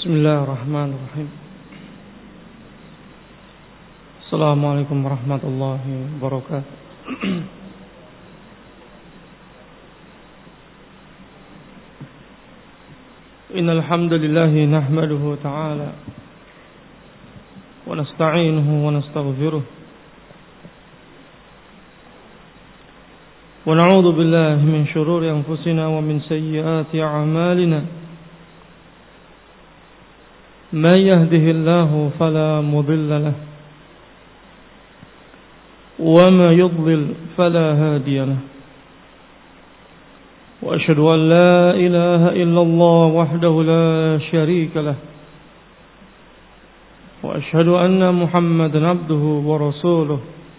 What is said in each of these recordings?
Bismillahirrahmanirrahim. Assalamualaikum warahmatullahi wabarakatuh. Innal hamdalillah nahmaduhu ta'ala wa nasta'inuhu wa nastaghfiruh wa na'udzu billahi min shururi anfusina wa min sayyiati a'malina. من يهده الله فلا مضل له وما يضلل فلا هادي له وأشهد أن لا إله إلا الله وحده لا شريك له وأشهد أن محمدا عبده ورسوله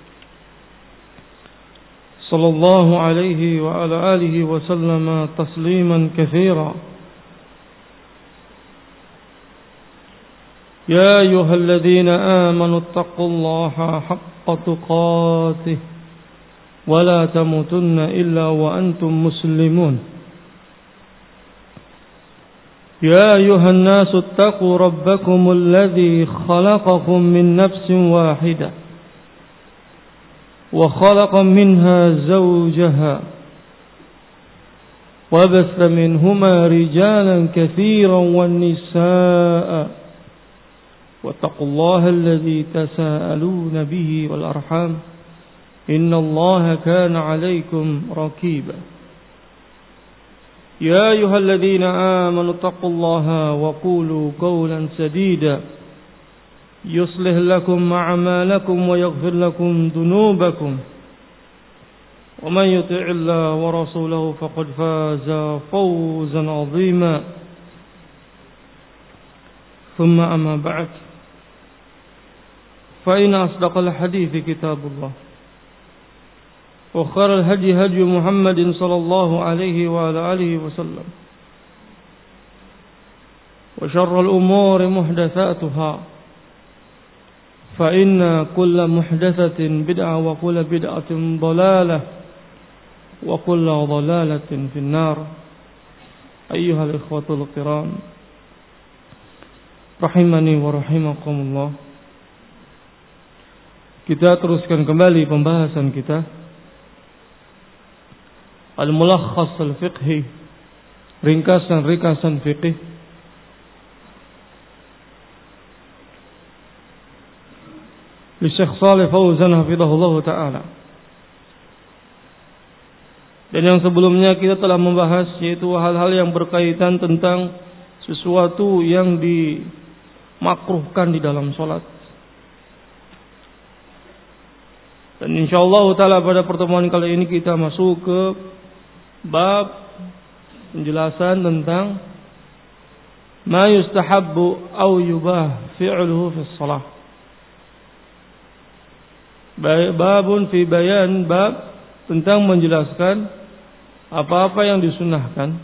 صلى الله عليه وعلى آله وسلم تسليما كثيرا. يا أيها الذين آمنوا اتقوا الله حق تقاته ولا تموتن إلا وأنتم مسلمون. يا أيها الناس اتقوا ربكم الذي خلقكم من نفس واحدة وخلق منها زوجها وبث منهما رجالا كثيرا والنساء واتقوا الله الذي تساءلون به والأرحام إن الله كان عليكم رقيبا. يا أيها الذين آمنوا اتقوا الله وقولوا قولا سديدا يصلح لكم أعمالكم ويغفر لكم ذنوبكم ومن يطع الله ورسوله فقد فاز فوزا عظيما. ثم أما بعد فإن أصدق الحديث كتاب الله وخير الهدي هدي محمد صلى الله عليه وعلى آله وسلم وشر الأمور محدثاتها فإن كل محدثة بدعة وكل بدعة ضلالة وكل ضلالة في النار. أيها الإخوة الكرام rahimani wa rahimakumullah. Kita teruskan kembali pembahasan kita Al-Mulakhas Al-Fiqhi, ringkasan fiqih li Syekh Shalih Fauzan hafizahullah ta'ala. Dan yang sebelumnya kita telah membahas yaitu hal-hal yang berkaitan tentang sesuatu yang dimakruhkan di dalam sholat. Dan insyaallah ta'ala pada pertemuan kali ini kita masuk ke bab penjelasan tentang ma yustahabbu aw yubah fi'luhu fi shalah. Babun fi bayan, bab tentang menjelaskan apa-apa yang disunahkan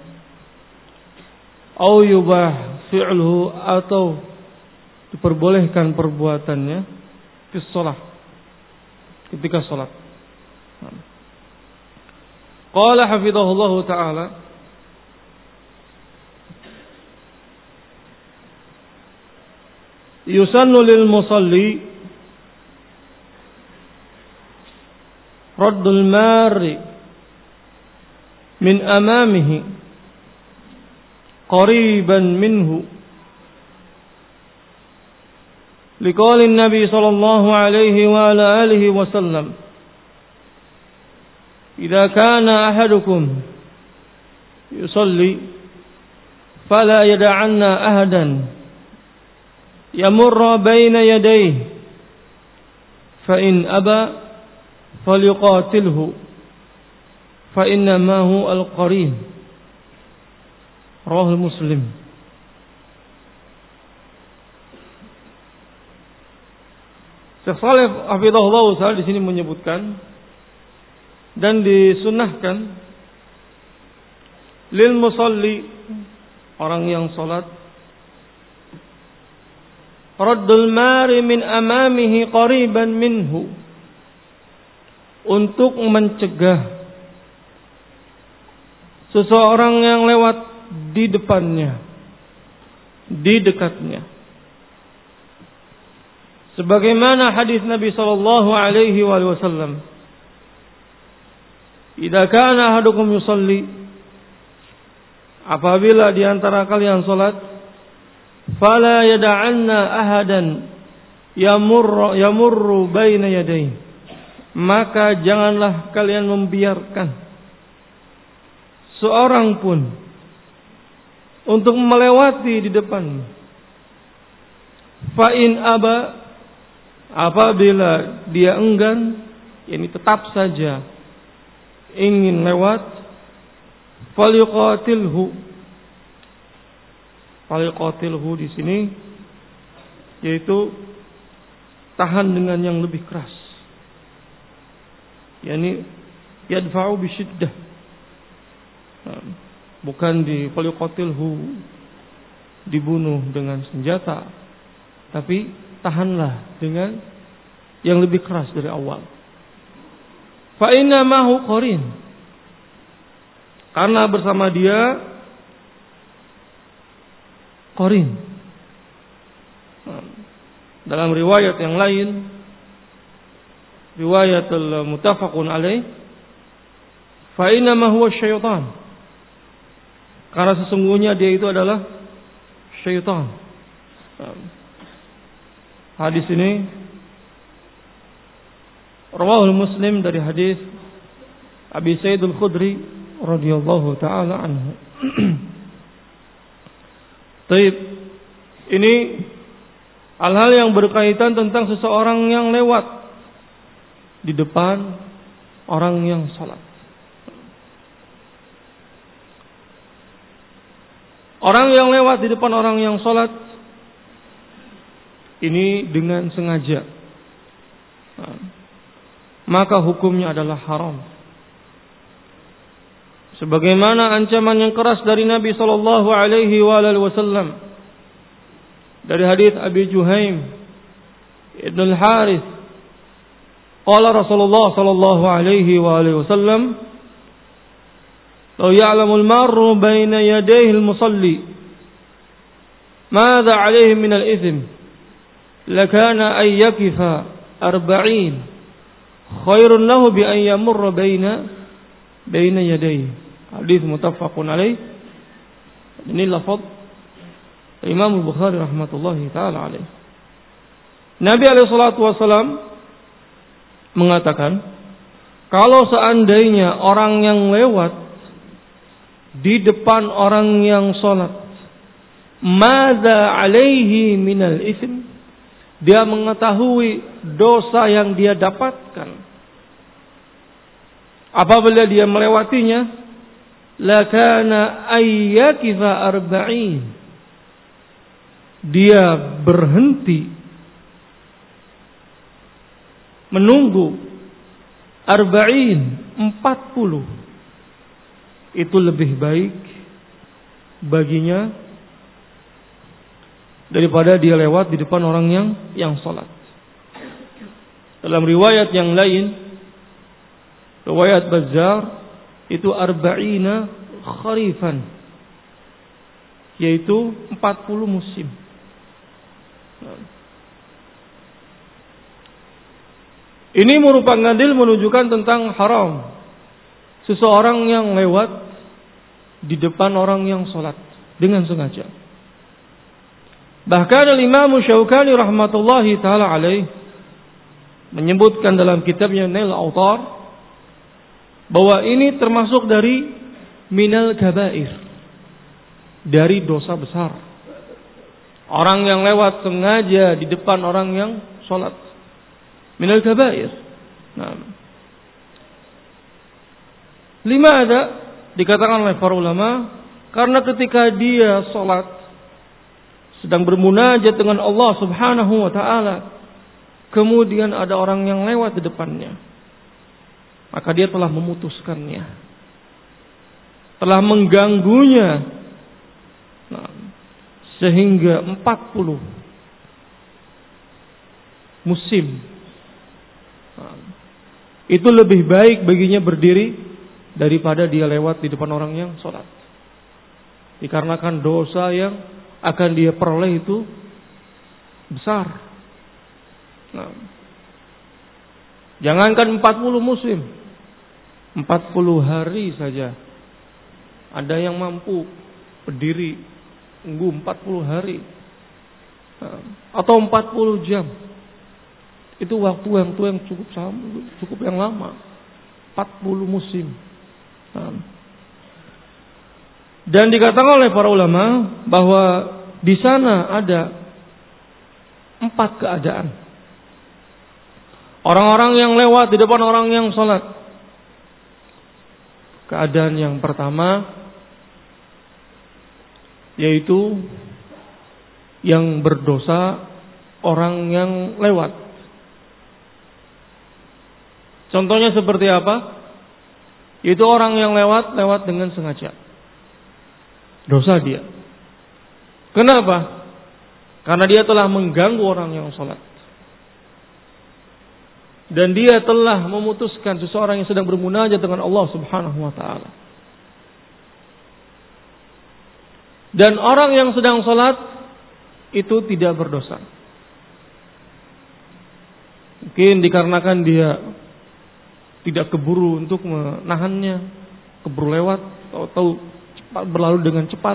aw yubah fi'luhu atau diperbolehkan perbuatannya fi shalah, ketika salat. Qala hafizahullah ta'ala yusannu lil musalli raddul mari min amamihi qariban minhu liqauli Nabi sallallahu alaihi wa ala alihi wasallam idza kana ahadukum yusalli fala yad'anna ahadan yamurra baina yadayhi fa in aba falyuqatilhu fa inna ma hu al-qarin. Rawahul Muslim. Syekh Shalih hafizahullah ta'ala di sini menyebutkan dan disunnahkan lil musalli, orang yang salat, raddul mari min amamihi qariban minhu, untuk mencegah seseorang yang lewat di depannya di dekatnya. Sebagaimana hadis Nabi sallallahu alaihi wasallam, "Idza kana ahadukum yusalli," apabila di antara kalian salat, "fala yad'anna ahadan yamurru baina yadayhi," maka janganlah kalian membiarkan seorang pun untuk melewati di depan. Fa in aba, apabila dia enggan, yakni tetap saja ingin lewat, falyuqatilhu. Falyuqatilhu di sini yaitu tahan dengan yang lebih keras. yakni yadfa'u bisyiddah. Bukan di falyuqatilhu, dibunuh dengan senjata, tapi tahanlah dengan yang lebih keras dari awal. Fa inna mahu qarin, karena bersama dia qarin. Dalam riwayat yang lain, riwayat al-muttafaqun alaih, fa inna ma huwa syaitan, karena sesungguhnya dia itu adalah syaitan. Hadis ini rawahul Muslim dari hadis Abi Sa'id Al-Khudri radhiyallahu taala anhu. Baik, ini hal-hal yang berkaitan tentang seseorang yang lewat di depan orang yang salat. Orang yang lewat di depan orang yang salat ini dengan sengaja, maka hukumnya adalah haram. Sebagaimana ancaman yang keras dari Nabi sallallahu alaihi wasallam dari hadis Abi Juhaim Ibn al-Harith, qala Rasulullah sallallahu alaihi wasallam, "Law ya'lamu al-marru baina yadayhi al-musalli madza 'alaihi min al-ithm lakana ay yakifa 40 khairun lahu bi an yamurra baina yadayhi." Hadis muttafaqun alaih. Ini lafaz Imam Bukhari rahmatullahi taala alaih. Nabi alaihi salatu wasallam mengatakan, kalau seandainya orang yang lewat di depan orang yang salat, madza alaihi minal itsm, dia mengetahui dosa yang dia dapatkan apabila dia melewatinya, lakana ayyakifa 40, dia berhenti menunggu 40, itu lebih baik baginya daripada dia lewat di depan orang yang salat. Dalam riwayat yang lain, riwayat Bazzar, itu 40 kharifan, yaitu 40 musim. Ini merupakan dalil menunjukkan tentang haram seseorang yang lewat di depan orang yang salat dengan sengaja. Bahkan Imam Syaukani rahmatullahi taala alaih menyebutkan dalam kitabnya Nail Autar bahwa ini termasuk dari minal kabair, dari dosa besar. Orang yang lewat sengaja di depan orang yang salat, minal kabair. Nah, lima ada dikatakan oleh para ulama, karena ketika dia salat sedang bermunajat dengan Allah Subhanahu wa taala, kemudian ada orang yang lewat di depannya, maka dia telah memutuskannya, telah mengganggunya, sehingga 40 musim. Itu lebih baik baginya berdiri daripada dia lewat di depan orang yang sholat, dikarenakan dosa yang akan dia peroleh itu besar. Nah, jangankan 40 musim, 40 hari saja ada yang mampu berdiri tunggu 40 hari atau 40 jam. Itu waktu yang cukup yang lama. 40 musim. Dan dikatakan oleh para ulama bahwa di sana ada 4 keadaan. Orang-orang yang lewat di depan orang yang sholat. Keadaan yang pertama yaitu yang berdosa orang yang lewat. Contohnya seperti apa? Yaitu orang yang lewat dengan sengaja. Dosa dia. Kenapa? Karena dia telah mengganggu orang yang sholat. Dan dia telah memutuskan seseorang yang sedang bermunajat dengan Allah Subhanahu wa ta'ala. Dan orang yang sedang sholat itu tidak berdosa. Mungkin dikarenakan dia tidak keburu untuk menahannya, keburu lewat, atau cepat berlalu dengan cepat.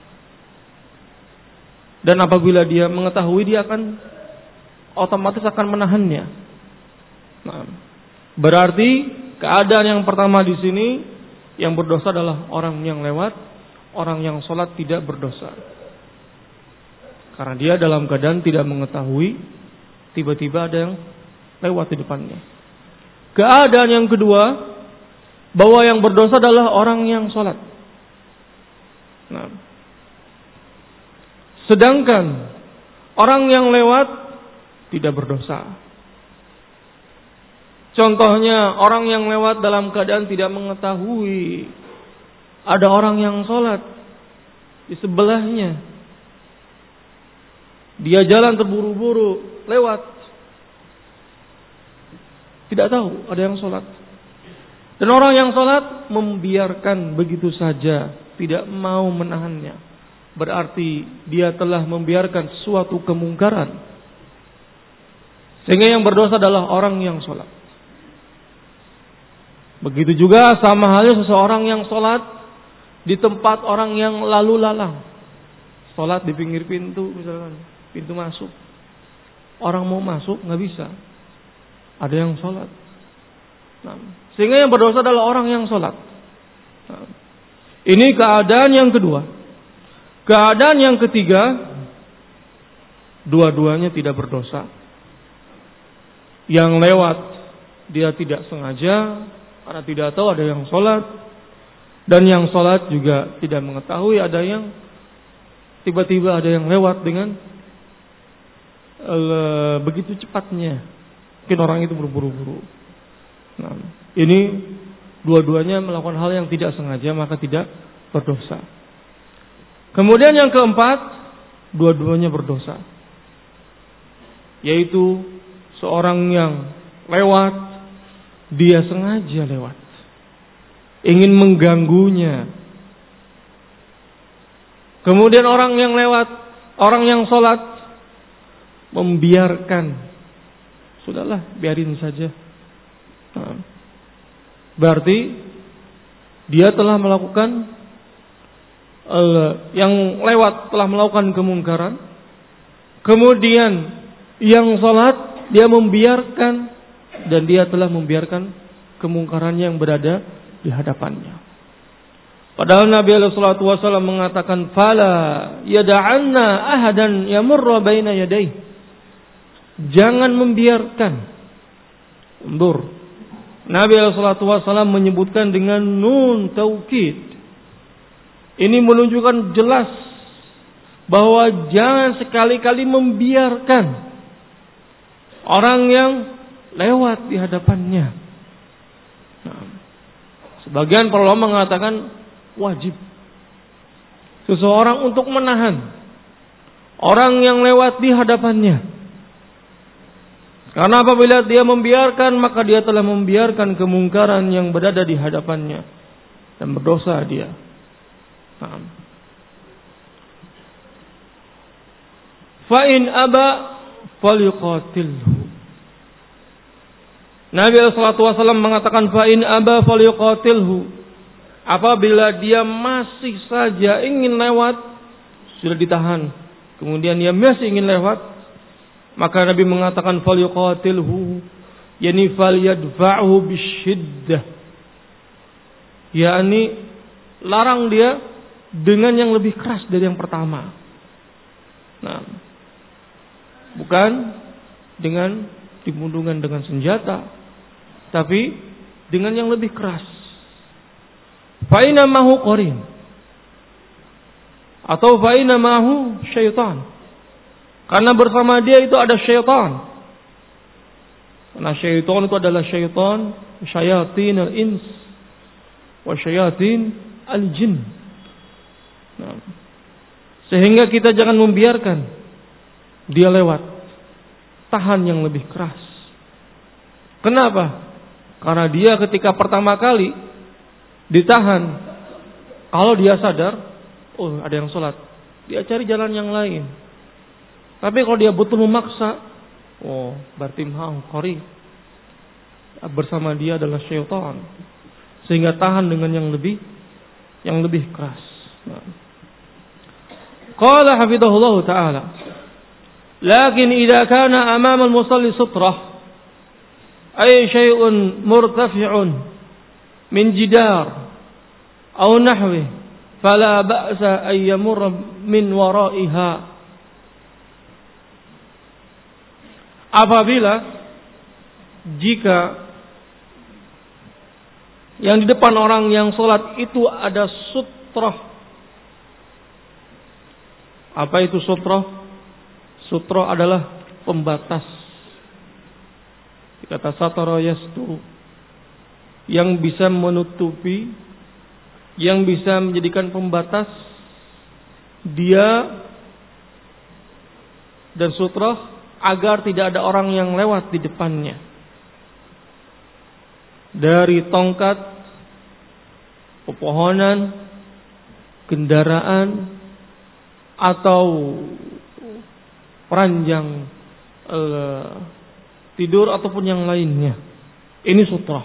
Dan apabila dia mengetahui, dia akan otomatis akan menahannya. Nah, berarti keadaan yang pertama di sini yang berdosa adalah orang yang lewat, orang yang sholat tidak berdosa. Karena dia dalam keadaan tidak mengetahui, tiba-tiba ada yang lewat di depannya. Keadaan yang kedua, bahwa yang berdosa adalah orang yang sholat. Nah, sedangkan orang yang lewat tidak berdosa. Contohnya orang yang lewat dalam keadaan tidak mengetahui ada orang yang sholat di sebelahnya. Dia jalan terburu-buru lewat, tidak tahu ada yang sholat. Dan orang yang sholat membiarkan begitu saja, tidak mau menahannya. Berarti dia telah membiarkan suatu kemungkaran. Sehingga yang berdosa adalah orang yang sholat. Begitu juga sama halnya seseorang yang sholat di tempat orang yang lalu lalang. Sholat di pinggir pintu misalkan, pintu masuk. Orang mau masuk nggak bisa. Ada yang sholat. Nah, sehingga yang berdosa adalah orang yang sholat. Nah, ini keadaan yang kedua. Keadaan yang ketiga, dua-duanya tidak berdosa. Yang lewat dia tidak sengaja, karena tidak tahu ada yang sholat. Dan yang sholat juga tidak mengetahui ada yang tiba-tiba ada yang lewat dengan begitu cepatnya. Mungkin orang itu berburu-buru. Nah, ini dua-duanya melakukan hal yang tidak sengaja, maka tidak berdosa. Kemudian yang keempat, dua-duanya berdosa. Yaitu seorang yang lewat, dia sengaja lewat, ingin mengganggunya. Kemudian orang yang lewat, orang yang sholat, membiarkan. Sudahlah, biarin saja. Nah, berarti dia telah melakukan yang lewat telah melakukan kemungkaran. Kemudian yang sholat dia membiarkan, dan dia telah membiarkan kemungkaran yang berada di hadapannya. Padahal Nabi sallallahu alaihi wasallam mengatakan, "Fala yada'anna ahadan yamurra baina yadayhi." Jangan membiarkan. Undur. Nabi sallallahu alaihi wasallam menyebutkan dengan nun taukid. Ini menunjukkan jelas bahwa jangan sekali-kali membiarkan orang yang lewat di hadapannya. Nah, sebagian para ulama mengatakan wajib seseorang untuk menahan orang yang lewat di hadapannya. Karena apabila dia membiarkan, maka dia telah membiarkan kemungkaran yang berada di hadapannya dan berdosa dia. Nah, fa in aba falyuqatilhu. Nabi SAW mengatakan fa in aba falyuqatilhu. Apabila dia masih saja ingin lewat, sudah ditahan, kemudian dia masih ingin lewat, maka Nabi mengatakan falyuqatilhu, yani falyadfa'hu bisyiddah, yakni larang dia dengan yang lebih keras dari yang pertama. Nah, bukan dengan dibundungkan dengan senjata, tapi dengan yang lebih keras. Fa'ina mahu qarin, atau fa'ina mahu syaitan, karena bersama dia itu ada syaitan. Karena syaitan itu adalah syaitan syayatin al-ins wa syayatin al-jin. Nah, sehingga kita jangan membiarkan dia lewat, tahan yang lebih keras. Kenapa? Karena dia ketika pertama kali ditahan, kalau dia sadar, oh ada yang sholat, dia cari jalan yang lain. Tapi kalau dia betul memaksa, oh berarti mau qari, bersama dia adalah syaitan, sehingga tahan dengan yang lebih keras. Qala hafidhahullah ta'ala, lakin idza kana amama al-musalli sutrah ay syai'un murtafi'un min jidar aw nahwi fala ba'sa ay yamurra min wara'iha. Apabila jika yang di depan orang yang sholat itu ada sutrah. Apa itu sutrah? Sutrah adalah pembatas. Kata satara yasturu, yang bisa menutupi, yang bisa menjadikan pembatas dia dan sutrah agar tidak ada orang yang lewat di depannya. Dari tongkat, pepohonan, kendaraan, atau ranjang tidur ataupun yang lainnya. Ini sutrah.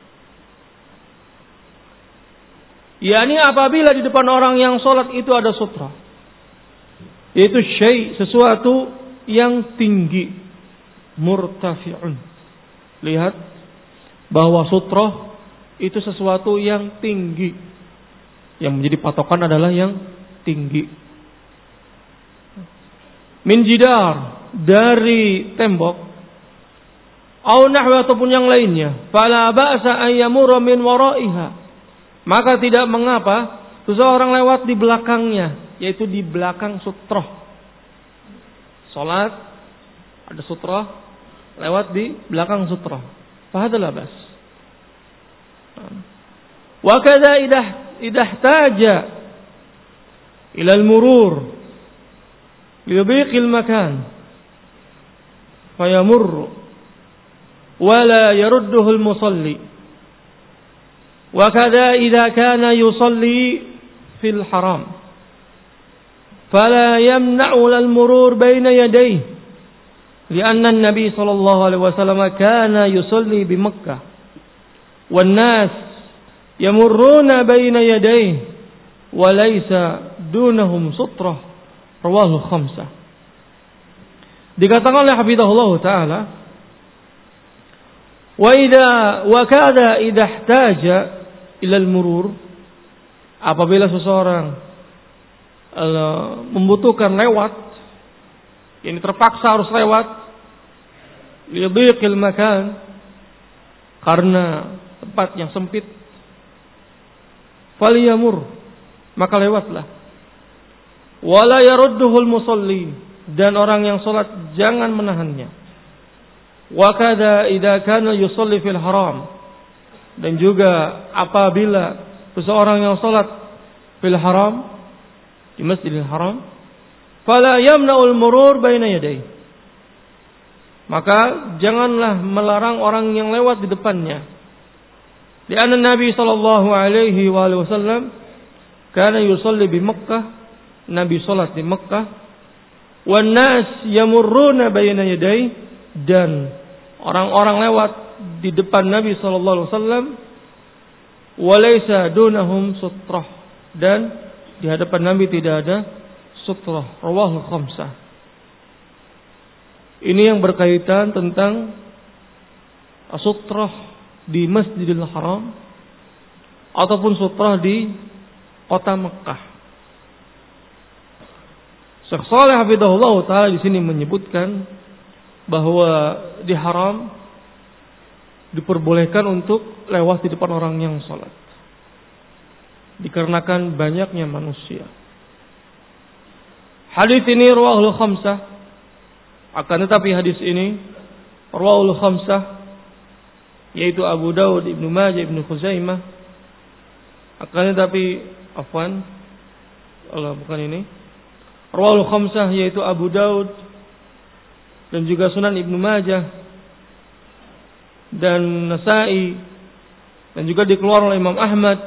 yakni apabila di depan orang yang sholat itu ada sutra, yaitu syai', sesuatu yang tinggi, murtafi'un. Lihat bahwa sutra itu sesuatu yang tinggi, yang menjadi patokan adalah yang tinggi. Min jidar, dari tembok, au nahwa, ataupun yang lainnya, fala ba'sa an yamurra min wara'iha, maka tidak mengapa seseorang lewat di belakangnya, yaitu di belakang sutra. Salat ada sutra, lewat di belakang sutra, fahadal bas. Wa kadza idah taja ila al-murur libiqil makan fayamurru wala yarudduhu al-musalli. Wa kadza idza kana yusalli fil haram fala yamna'u al-murur baina yadayhi li'anna an-nabiy sallallahu alaihi wasallam kana yusalli bi Makkah wan nas yamurruna baina yadayhi wa laysa dunahum sutrah. Rawahu khamsah. Dikatakan oleh hafizahullah taala, wa kada idza ihtaja ila al-murur, apabila seseorang membutuhkan lewat, ini terpaksa harus lewat, lidiqil makan, karena tempat yang sempit, faliyamur, maka lewatlah. Wala yarudduhul musalli, dan orang yang salat jangan menahannya. Wa kadza idza kana yusalli fil haram, dan juga apabila seseorang yang salat fil haram, di Masjidil Haram, fala yamna'ul murur baina yadayhi, maka janganlah melarang orang yang lewat di depannya. Di anna Nabi sallallahu alaihi wasallam kana yusalli bi Makkah, Nabi salat di Makkah, wan nas yamurruna baina yadayhi, dan orang-orang lewat di depan Nabi sallallahu alaihi wasallam, walaysa dunahum sutrah, dan di hadapan Nabi tidak ada sutrah. Rawahul khamsah. Ini yang berkaitan tentang sutrah di Masjidil Haram ataupun sutrah di kota Mekah. Syekh Shalih hafizahullah taala di sini menyebutkan bahwa di haram diperbolehkan untuk lewat di depan orang yang salat, dikarenakan banyaknya manusia. Hadis ini rawahul khamsah, akan tetapi hadis ini rawahul khamsah, yaitu Abu Daud, Ibnu Majah, Ibnu Khuzaimah. Akan tetapi bukan ini. Rawahul khamsah, yaitu Abu Daud dan juga Sunan Ibnu Majah dan Nasa'i, dan juga dikeluarkan oleh Imam Ahmad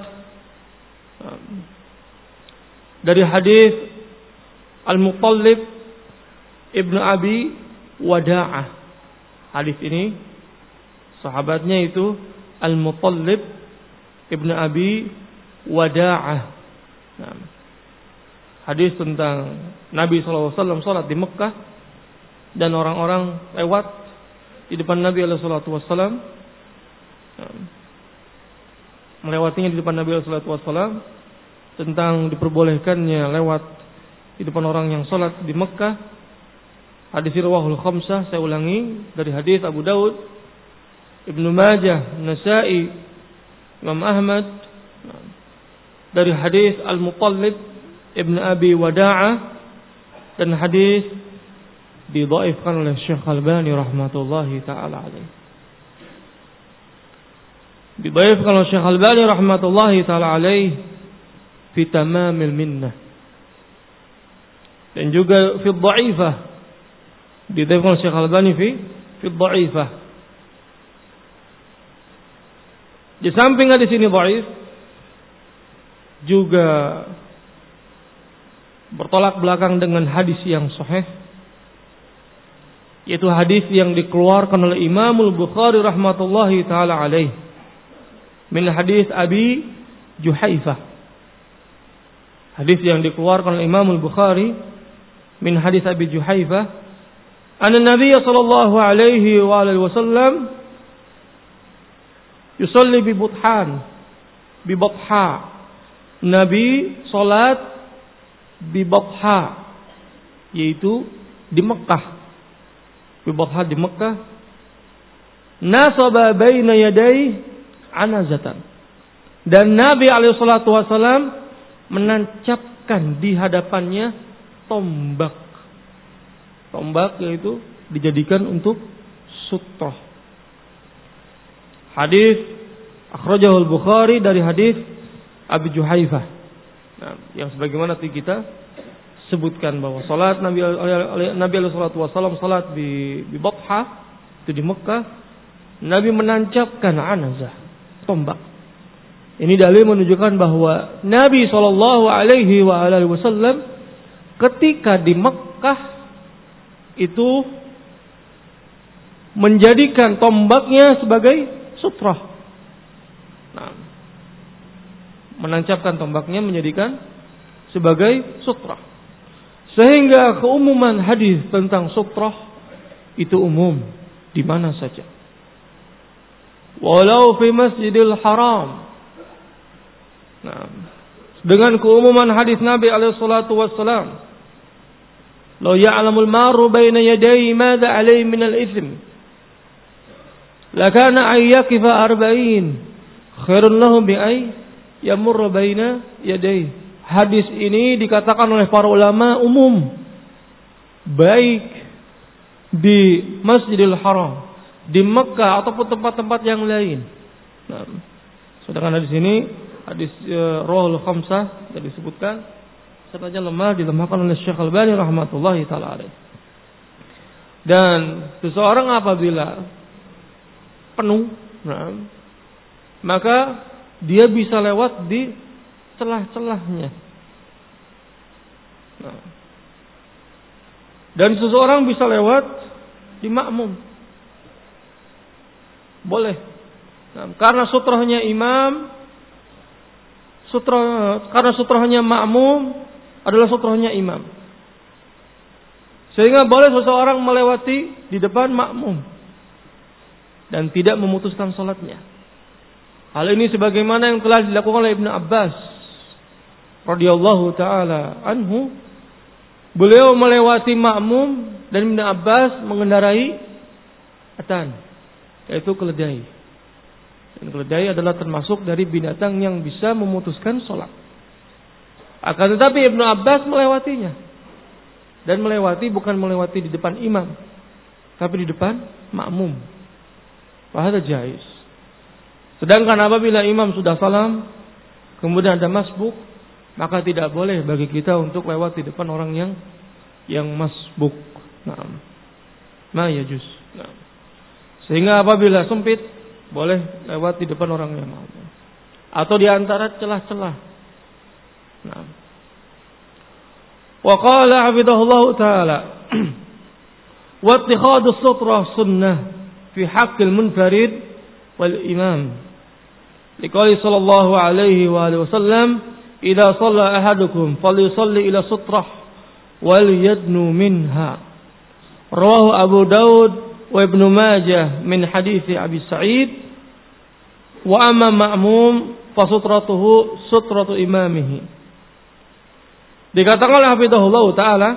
dari hadis Al-Muttalib Ibnu Abi Wada'ah. Hadis ini sahabatnya itu Al-Muttalib Ibnu Abi Wada'ah. Hadis tentang Nabi SAW sholat di Mekah dan orang-orang lewat di depan Nabi SAW, melewatinya di depan Nabi SAW, tentang diperbolehkannya lewat di depan orang yang sholat di Mekah. Hadis riwayahul khamsah, saya ulangi, dari hadis Abu Daud, Ibnu Majah, Nasa'i, Imam Ahmad, dari hadis Al-Muttalib Ibn Abi Wada'ah, dan hadis didhaifkan oleh Syekh Albani rahmatullahi ta'ala alaih. Didhaifkan oleh Syekh Albani rahmatullahi ta'ala alaih fi tamamil minnah, dan juga fi dha'ifah, didhaifkan oleh Syekh Albani fi dha'ifah. Di samping hadis ini dhaif, juga bertolak belakang dengan hadis yang sahih, yaitu hadis yang dikeluarkan oleh Imam Al-Bukhari rahmatullahi taala alaih, min hadis Abi Juhaifah. Hadis yang dikeluarkan oleh Imam Al-Bukhari min hadis Abi Juhaifah, anna Nabiy sallallahu alaihi wa alihi wasallam yusalli bi Batha. Nabi salat bi Batha, yaitu di Mekah. Bi Batha di Mekah. Nasaba baina yaday anazatan, dan Nabi alaihi salatu wasallam menancapkan di hadapannya tombak. Tombak yaitu dijadikan untuk sutrah. Hadis akhrajahul Bukhari dari hadis Abi Juhaifah. Nah, yang sebagaimana tadi kita sebutkan bahwa salat Nabi alaihi salatu wasallam salat di Batha, itu di Mekah, Nabi menancapkan anazah, tombak. Ini dalil menunjukkan bahwa Nabi sallallahu alaihi wasallam ketika di Mekah itu menjadikan tombaknya sebagai sutrah. Nah, menancapkan tombaknya menjadikan sebagai sutrah. Sehingga keumuman hadis tentang sutrah itu umum di mana saja. Walau fi Masjidil Haram. Nah, dengan keumuman hadis Nabi alaihi salatu wassalam, "Law ya'lamul maru baina yadayhi madza alayhi min al-itsm, lakana ay yaqifa 40 khairun lahu bi ay yamurra baina yadayhi." Hadis ini dikatakan oleh para ulama umum, baik di Masjidil Haram, di Mekah ataupun tempat-tempat yang lain. Nah, sedangkan hadis ini hadis Rawahul Khamsah yang disebutkan sebenarnya lemah, dilemahkan oleh Syekh Albani rahmatullahi taala alaih. Dan seseorang apabila penuh, maka dia bisa lewat di celah-celahnya. Dan seseorang bisa lewat di makmum. Boleh. Nah, karena sutrahnya imam, karena sutrahnya makmum adalah sutrahnya imam. Sehingga boleh seseorang melewati di depan makmum dan tidak memutuskan salatnya. Hal ini sebagaimana yang telah dilakukan oleh Ibnu Abbas radhiyallahu taala anhu. Beliau melewati makmum dan Ibnu Abbas mengendarai atan, yaitu keledai. Dan keledai adalah termasuk dari binatang yang bisa memutuskan salat. Akan tetapi Ibnu Abbas melewatinya. Dan melewati bukan melewati di depan imam, tapi di depan makmum. Fahadha jaiz. Sedangkan apabila imam sudah salam, kemudian ada masbuk, maka tidak boleh bagi kita untuk lewat di depan orang yang masbuk. Naam. Ma yajuz. Naam. Sehingga apabila sempit, boleh lewat di depan orang yang makmum. Atau di antara celah-celah. Naam. Wa qala hafidhahullah ta'ala wa ittikhadus sutrah sunnah fi haqqil munfarid wal imam. Liqali sallallahu alaihi wa alihi wasallam idza shalla ahadukum falyusalli ila sutrah wal yadnu minha. Rawahu Abu Daud wa Ibnu Majah min hadits Abi Sa'id wa amma ma'mum fa sutratuhu sutratu imamihi. Dikatakan oleh hafizahullah ta'ala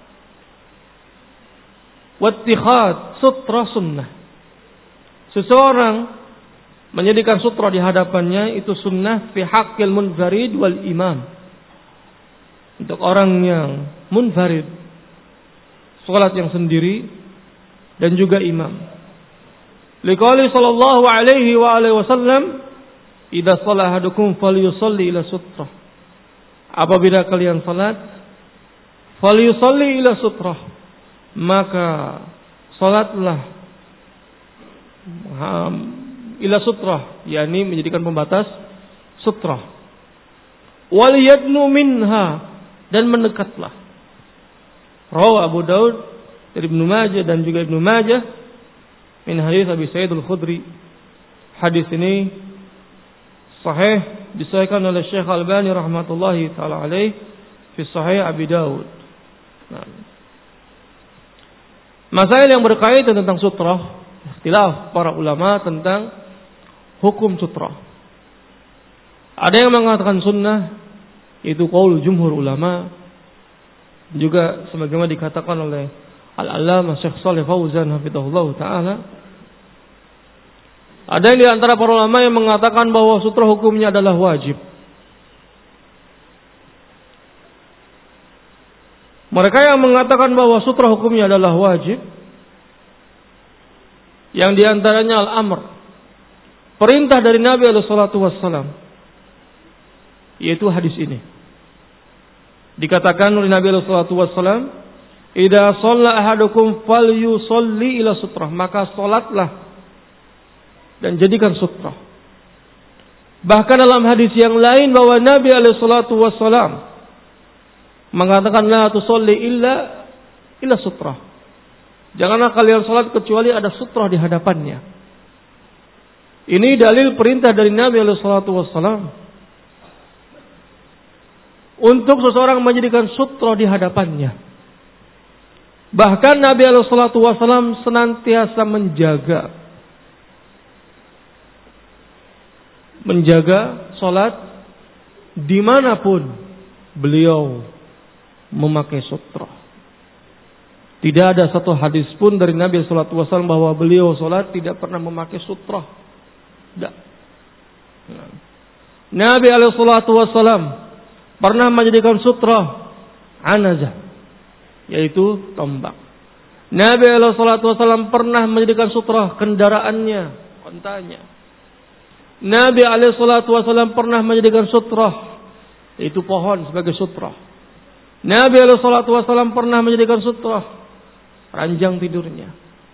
wattikhad sutra sunnah. Seseorang menjadikan sutra di hadapannya itu sunnah fi haqqil munfarid wal imam. Untuk orang yang munfarid, salat yang sendiri, dan juga imam. Liqali sallallahu alaihi wa alihi wasallam idza shalla ahadukum falyusalli ila sutrah. Apabila kalian salat, falyusalli ila sutrah, maka salatlah ila sutrah, yakni menjadikan pembatas sutrah. Wal yadnu minha, dan mendekatlah. Rawahu Abu Daud dari Ibnu Majah dan juga Ibnu Majah min hadits Abi Sa'id Al-Khudri. Hadis ini sahih, disahihkan oleh Syekh Al-Albani rahmatullahi taala alaih fi Sahih Abi Daud. Nah, masalah yang berkaitan tentang sutrah, ikhtilaf para ulama tentang hukum sutrah. Ada yang mengatakan sunnah, itu qaul jumhur ulama, juga sebagaimana dikatakan oleh Al-Allamah Syekh Shalih Fauzan hafizahullah taala. Ada yang di antara para ulama yang mengatakan bahwa sutrah hukumnya adalah wajib. Mereka yang mengatakan bahwa sutrah hukumnya adalah wajib, yang di antaranya al-amr, perintah dari Nabi alaihi salatu wassalam, yaitu hadis ini. Dikatakan oleh Nabi alaihi salatu wassalam, "Idza shalla ahadukum falyusalli ila sutrah," maka salatlah dan jadikan sutrah. Bahkan dalam hadis yang lain bahwa Nabi alaihi salatu wassalam mengatakan la tusalli illa sutrah. Janganlah kalian salat kecuali ada sutrah di hadapannya. Ini dalil perintah dari Nabi alaihi salatu wassalam untuk seseorang menjadikan sutrah di hadapannya. Bahkan Nabi alaihi salatu wassalam senantiasa menjaga salat dimanapun beliau memakai sutrah. Tidak ada satu hadis pun dari Nabi sallallahu alaihi wasallam bahwa beliau salat tidak pernah memakai sutrah. Tidak. Nabi alaihi salatu wasallam pernah menjadikan sutrah anazah, yaitu tombak. Nabi alaihi salatu wasallam pernah menjadikan sutrah kendaraannya, ontanya. Nabi alaihi salatu wasallam pernah menjadikan sutrah, yaitu pohon sebagai sutrah. Nabi alaihi salatu wasallam pernah menjadikan sutrah ranjang tidurnya.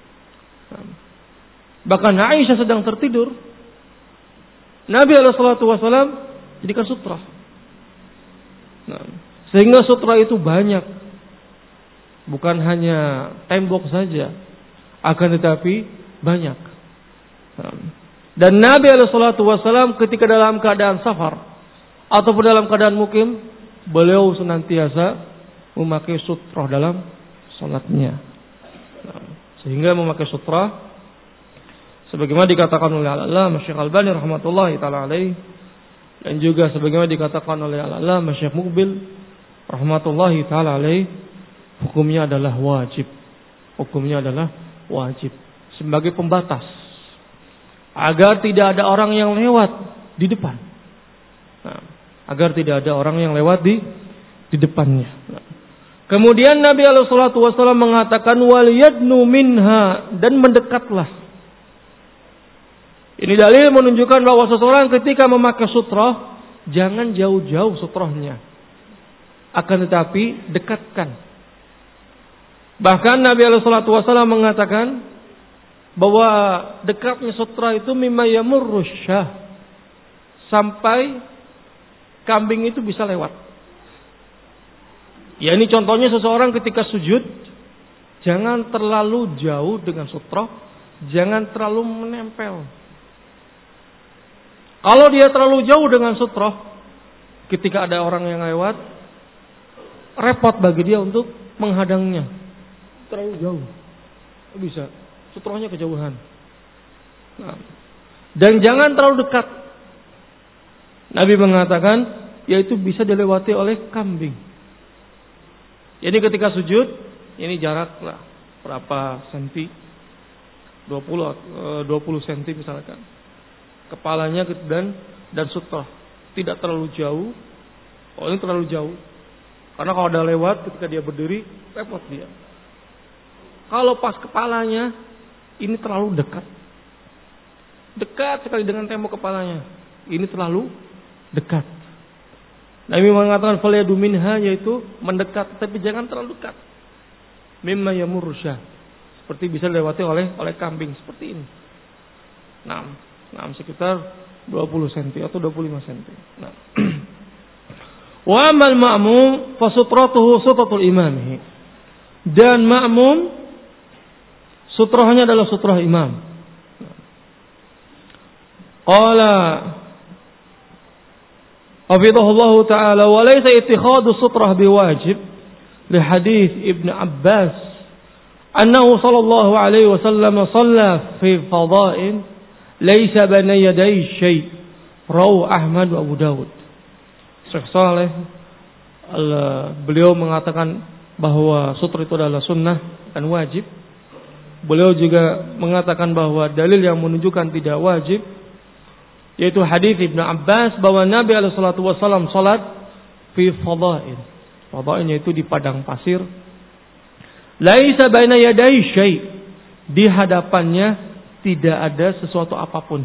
Bahkan Aisyah sedang tertidur, Nabi alaihi salatu wasallam jadikan sutrah. Sehingga sutrah itu banyak. Bukan hanya tembok saja, akan tetapi banyak. Dan Nabi SAW ketika dalam keadaan safar ataupun dalam keadaan mukim, beliau senantiasa memakai sutrah dalam salatnya. Sehingga memakai sutrah sebagaimana dikatakan oleh Al-Allamah Syekh Albani rahmatullahi taala alaih, dan juga sebagaimana dikatakan oleh Al-Allamah Syekh Muqbil rahmatullahi taala alaih, hukumnya adalah wajib. Hukumnya adalah wajib sebagai pembatas agar tidak ada orang yang lewat di depan. Agar tidak ada orang yang lewat di depannya. Kemudian Nabi SAW mengatakan wal yadnu minha, dan mendekatlah. Ini dalil menunjukkan bahwa seseorang ketika memakai sutrah jangan jauh-jauh sutrahnya, akan tetapi dekatkan. Bahkan Nabi SAW mengatakan bahwa dekatnya sutrah itu mimma yamurru syah, sampai kambing itu bisa lewat. Ya, ini contohnya seseorang ketika sujud jangan terlalu jauh dengan sutrah, jangan terlalu menempel. Kalau dia terlalu jauh dengan sutrah, ketika ada orang yang lewat, repot bagi dia untuk menghadangnya. Terlalu jauh, bisa sutrahnya kejauhan. Dan jangan terlalu dekat. Nabi mengatakan, yaitu bisa dilewati oleh kambing. Jadi ketika sujud, ini jarak lah berapa senti? 20 senti misalkan. Kepalanya dan sutrah tidak terlalu jauh. Oh, ini terlalu jauh. Karena kalau ada lewat ketika dia berdiri, repot dia. Kalau pas kepalanya, ini terlalu dekat. Dekat sekali dengan tembok kepalanya. Ini terlalu dekat. Nabi mengatakan falyadu minha, yaitu mendekat, tapi jangan terlalu dekat. Mimma yamurru syah, seperti bisa dilewati oleh kambing seperti ini. Nah, sekitar 20 cm atau 25 cm. Nah. Wa amal ma'mum fa sutratuhu sutratul imamih. Dan ma'mum sutrahnya adalah sutrah imam. Qala hafizahullahu ta'ala wa laysa ittikhadu sutrah biwajib li hadits Ibn Abbas annahu sallallahu alaihi wasallam shalla fi fada'in laysa baina yaday syai', rawahu Ahmad wa Abu Dawud. Syekh Saleh beliau mengatakan bahwa sutra itu adalah sunnah dan wajib. Beliau juga mengatakan bahwa dalil yang menunjukkan tidak wajib yaitu hadis Ibnu Abbas bahwa Nabi SAW salat fi fada'in. Fada'in yaitu di padang pasir. Laisa baina yaday syai', di hadapannya tidak ada sesuatu apapun.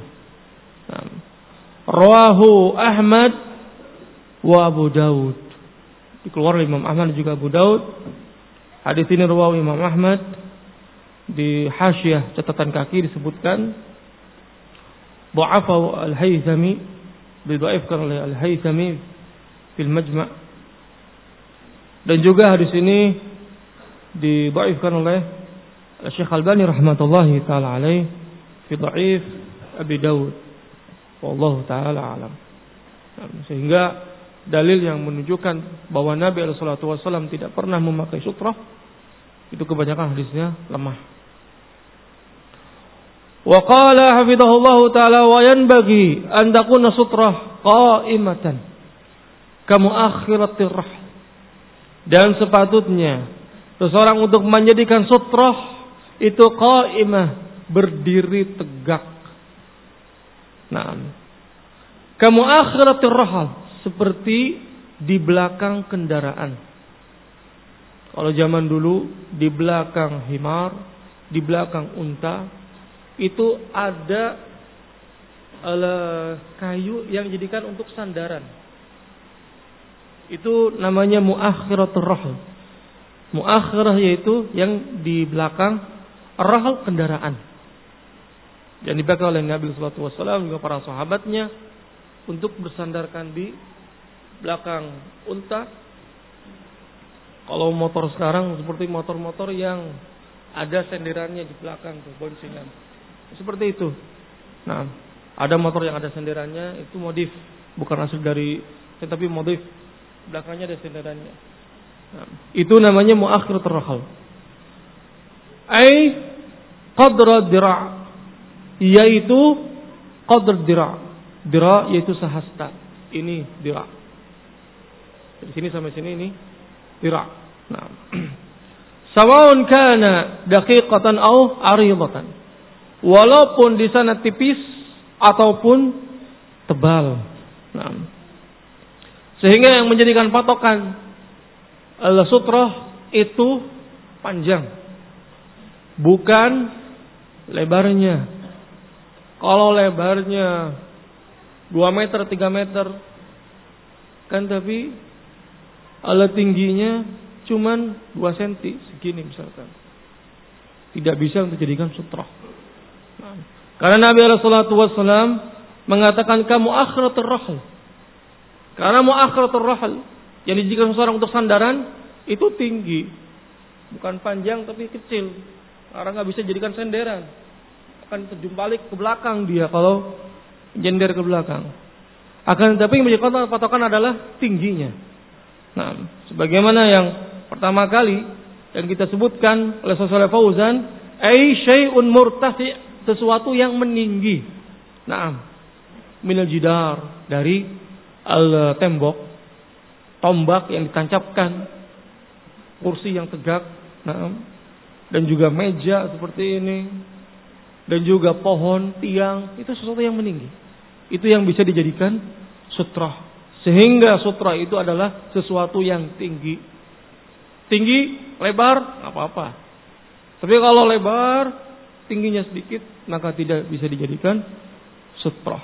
Rawahu Ahmad wa Abu Dawud. Dikeluarkan Imam Ahmad juga Abu Dawud. Hadis ini rawahu Imam Ahmad. Di hasyiah catatan kaki disebutkan dha'afahu Al-Haythami, didhaifkan oleh Al-Haythami fil Majma'. Dan juga hadis ini didhaifkan oleh Syekh Albani rahmatullahi taala alaih fi dhaif Abi Dawud. Wallahu taala alam. Sehingga dalil yang menunjukkan bahwa Nabi SAW tidak pernah memakai sutrah itu kebanyakan hadisnya lemah. Wa qala hafizahullahu taala wa yanbaghi an takuna sutrah qa'imatan kamu akhiratir rahl. Dan sepatutnya seseorang untuk menjadikan sutrah itu qa'imah, berdiri tegak. Nah, kamu akhiratir rahl, seperti di belakang kendaraan. Kalau zaman dulu di belakang himar, di belakang unta itu ada kayu yang dijadikan untuk sandaran. Itu namanya muakhiratur rahl. Muakhirah yaitu yang di belakang rahl kendaraan. Yang dipakai oleh Nabi sallallahu alaihi wasallam juga para sahabatnya untuk bersandarkan di belakang unta Kalau motor sekarang seperti motor-motor yang ada senderannya di belakang tuh, boncengan. Seperti itu. Nah, ada motor yang ada senderannya, itu modif, bukan asli dari, tetapi modif. Belakangnya ada senderannya. Nah, itu namanya muakhiratur rahal. Ai qadra dira', yaitu qadr dira'. Dira' yaitu sehasta. Ini dira'. Dari sini sampai sini ini dira'. Nah. Sawa'un kana daqiqatan aw 'aridatan. Walaupun di sana tipis ataupun tebal. Nah. Sehingga yang menjadikan patokan al-sutrah itu panjang, bukan lebarnya. Kalau lebarnya 2 meter, 3 meter, kan, tapi ala tingginya cuman 2 cm segini misalkan, tidak bisa untuk dijadikan sutrah. Nah, karena Nabi SAW mengatakan kamu akhiratur rahl. Karena muakhiratur rahl yang dijadikan seseorang untuk sandaran itu tinggi, bukan panjang tapi kecil. Orang nggak bisa jadikan senderan, akan terjun balik ke belakang dia kalau jender ke belakang. Akan tetapi yang menjadi patokan adalah tingginya. Nah, sebagaimana yang pertama kali yang kita sebutkan oleh Syaikh Fauzan, ai syai'un murtafi', sesuatu yang meninggi. Naam, minal jidar, dari tembok, tombak yang ditancapkan, kursi yang tegak, naam, dan juga meja seperti ini, dan juga pohon, tiang, itu sesuatu yang meninggi. Itu yang bisa dijadikan sutrah. Sehingga sutrah itu adalah sesuatu yang tinggi. Tinggi, lebar, nggak apa-apa. Tapi kalau lebar, tingginya sedikit, maka tidak bisa dijadikan sutrah.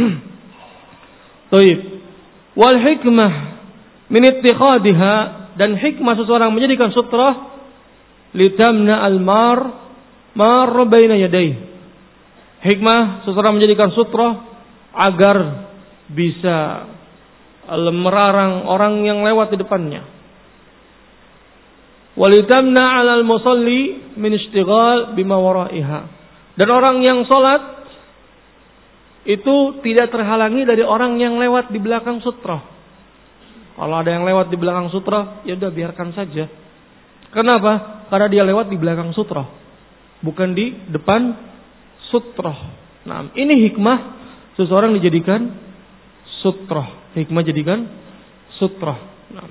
Baik. Wal hikmah min ittikhadha, dan hikmah seseorang menjadikan sutrah litamna al-mar baina yadayhi. Hikmah seseorang menjadikan sutrah agar bisa merarang orang yang lewat di depannya. Walitamna 'alal musalli min ishtighal bima wara'iha. Dan orang yang salat itu tidak terhalangi dari orang yang lewat di belakang sutrah. Kalau ada yang lewat di belakang sutrah, ya udah biarkan saja. Kenapa? Karena dia lewat di belakang sutrah, bukan di depan sutrah. Nah, ini hikmah seseorang dijadikan sutrah. Hikmah jadikan sutrah. Nah.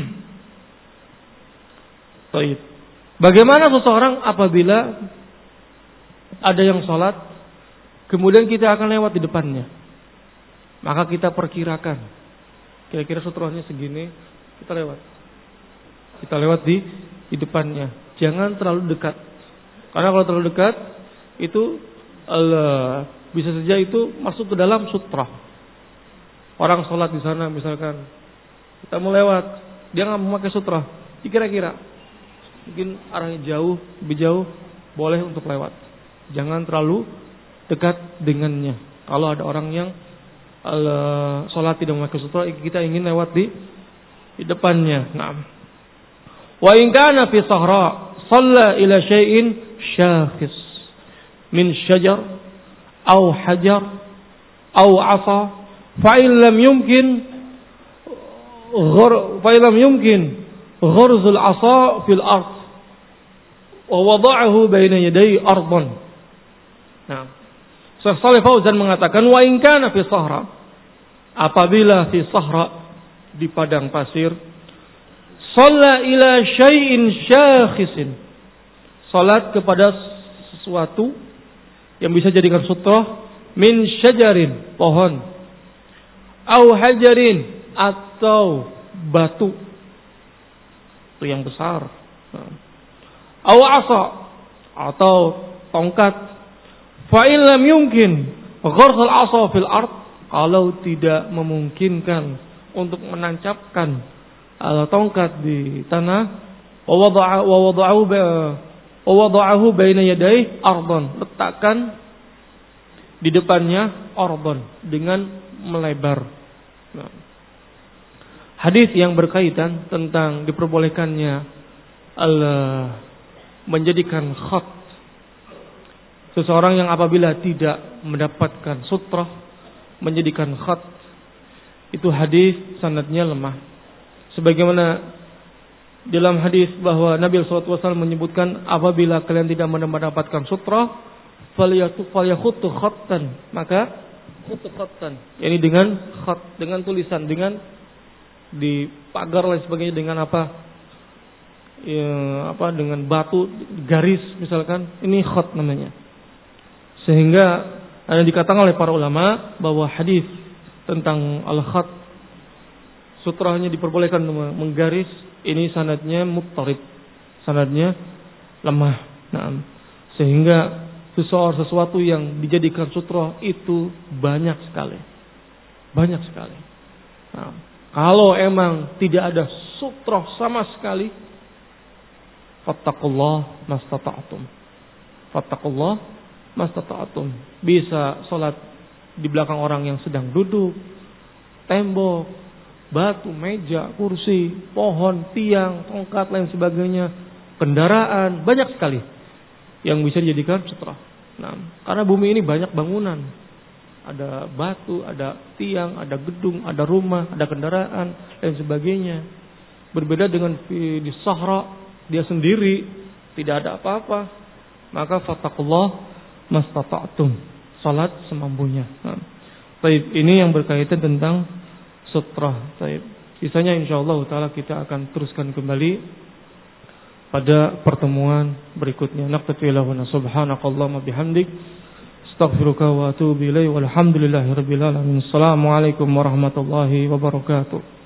Baik. Bagaimana seseorang apabila ada yang sholat, kemudian kita akan lewat di depannya, maka kita perkirakan kira-kira sutrahnya segini, kita lewat di depannya. Jangan terlalu dekat, karena kalau terlalu dekat itu bisa saja itu masuk ke dalam sutrah. Orang sholat di sana misalkan, kita mau lewat, dia nggak memakai sutrah, kira-kira mungkin arahnya jauh, lebih jauh, boleh untuk lewat. Jangan terlalu dekat dengannya. Kalau ada orang yang sholat tidak memakai sutrah, kita ingin lewat di depannya. Nah, wa in kana fi sahra shalla ila syai'in syakhis min syajar aw hajar aw 'asa fa in lam yumkin ghurzul 'asa fil ard wa wada'ahu baina yaday ardan. Nah, Syekh Shalih Fauzan mengatakan wa in kana fi sahra, apabila fi sahra di padang pasir, shalla ila syai'in syakhisin, salat kepada sesuatu yang bisa jadikan sutrah, min syajarin, pohon, au hajarin, atau batu, itu yang besar, au asa, atau tongkat. Fa in lam yumkin gharsul asa fil ard, kalau tidak memungkinkan untuk menancapkan tongkat di tanah, wa wada'ahu baina yadayhi ardan, letakkan di depannya ardan, dengan melebar. Nah, hadis yang berkaitan tentang diperbolehkannya menjadikan khat seseorang yang apabila tidak mendapatkan sutrah menjadikan khat, itu hadis sanadnya lemah. Sebagaimana dalam hadis bahwa Nabi SAW menyebutkan apabila kalian tidak mendapatkan sutrah falyakhutu khattan, maka khutu khattan, yakni dengan khat, dengan tulisan, dengan di pagar dan sebagainya, dengan apa? Ya, dengan batu garis misalkan, ini khat namanya. Sehingga ada dikatakan oleh para ulama bahwa hadis tentang al-khat, sutrahnya diperbolehkan menggaris, ini sanadnya muttarib, sanadnya lemah. Nah, sehingga sesuatu yang dijadikan sutrah itu banyak sekali. Banyak sekali. Nah, kalau emang tidak ada sutrah sama sekali, fattaqullah mastata'tum. Fattaqullah mastata'tum. Bisa sholat di belakang orang yang sedang duduk, tembok, batu, meja, kursi, pohon, tiang, tongkat, lain sebagainya, kendaraan, banyak sekali yang bisa dijadikan sutrah. Nah, karena bumi ini banyak bangunan, ada batu, ada tiang, ada gedung, ada rumah, ada kendaraan, dan sebagainya. Berbeda dengan di Sahara, dia sendiri, tidak ada apa-apa. Maka fattaqullah mastata'tum, salat semampunya. Nah, baik, ini yang berkaitan tentang sutrah. Baik, sisanya insyaallah taala kita akan teruskan kembali pada pertemuan berikutnya. Naqtati lahuna subhanakallahumma bihamdik astaghfiruka wa atubu ilaik walhamdulillahirabbil alamin. Assalamualaikum warahmatullahi wabarakatuh.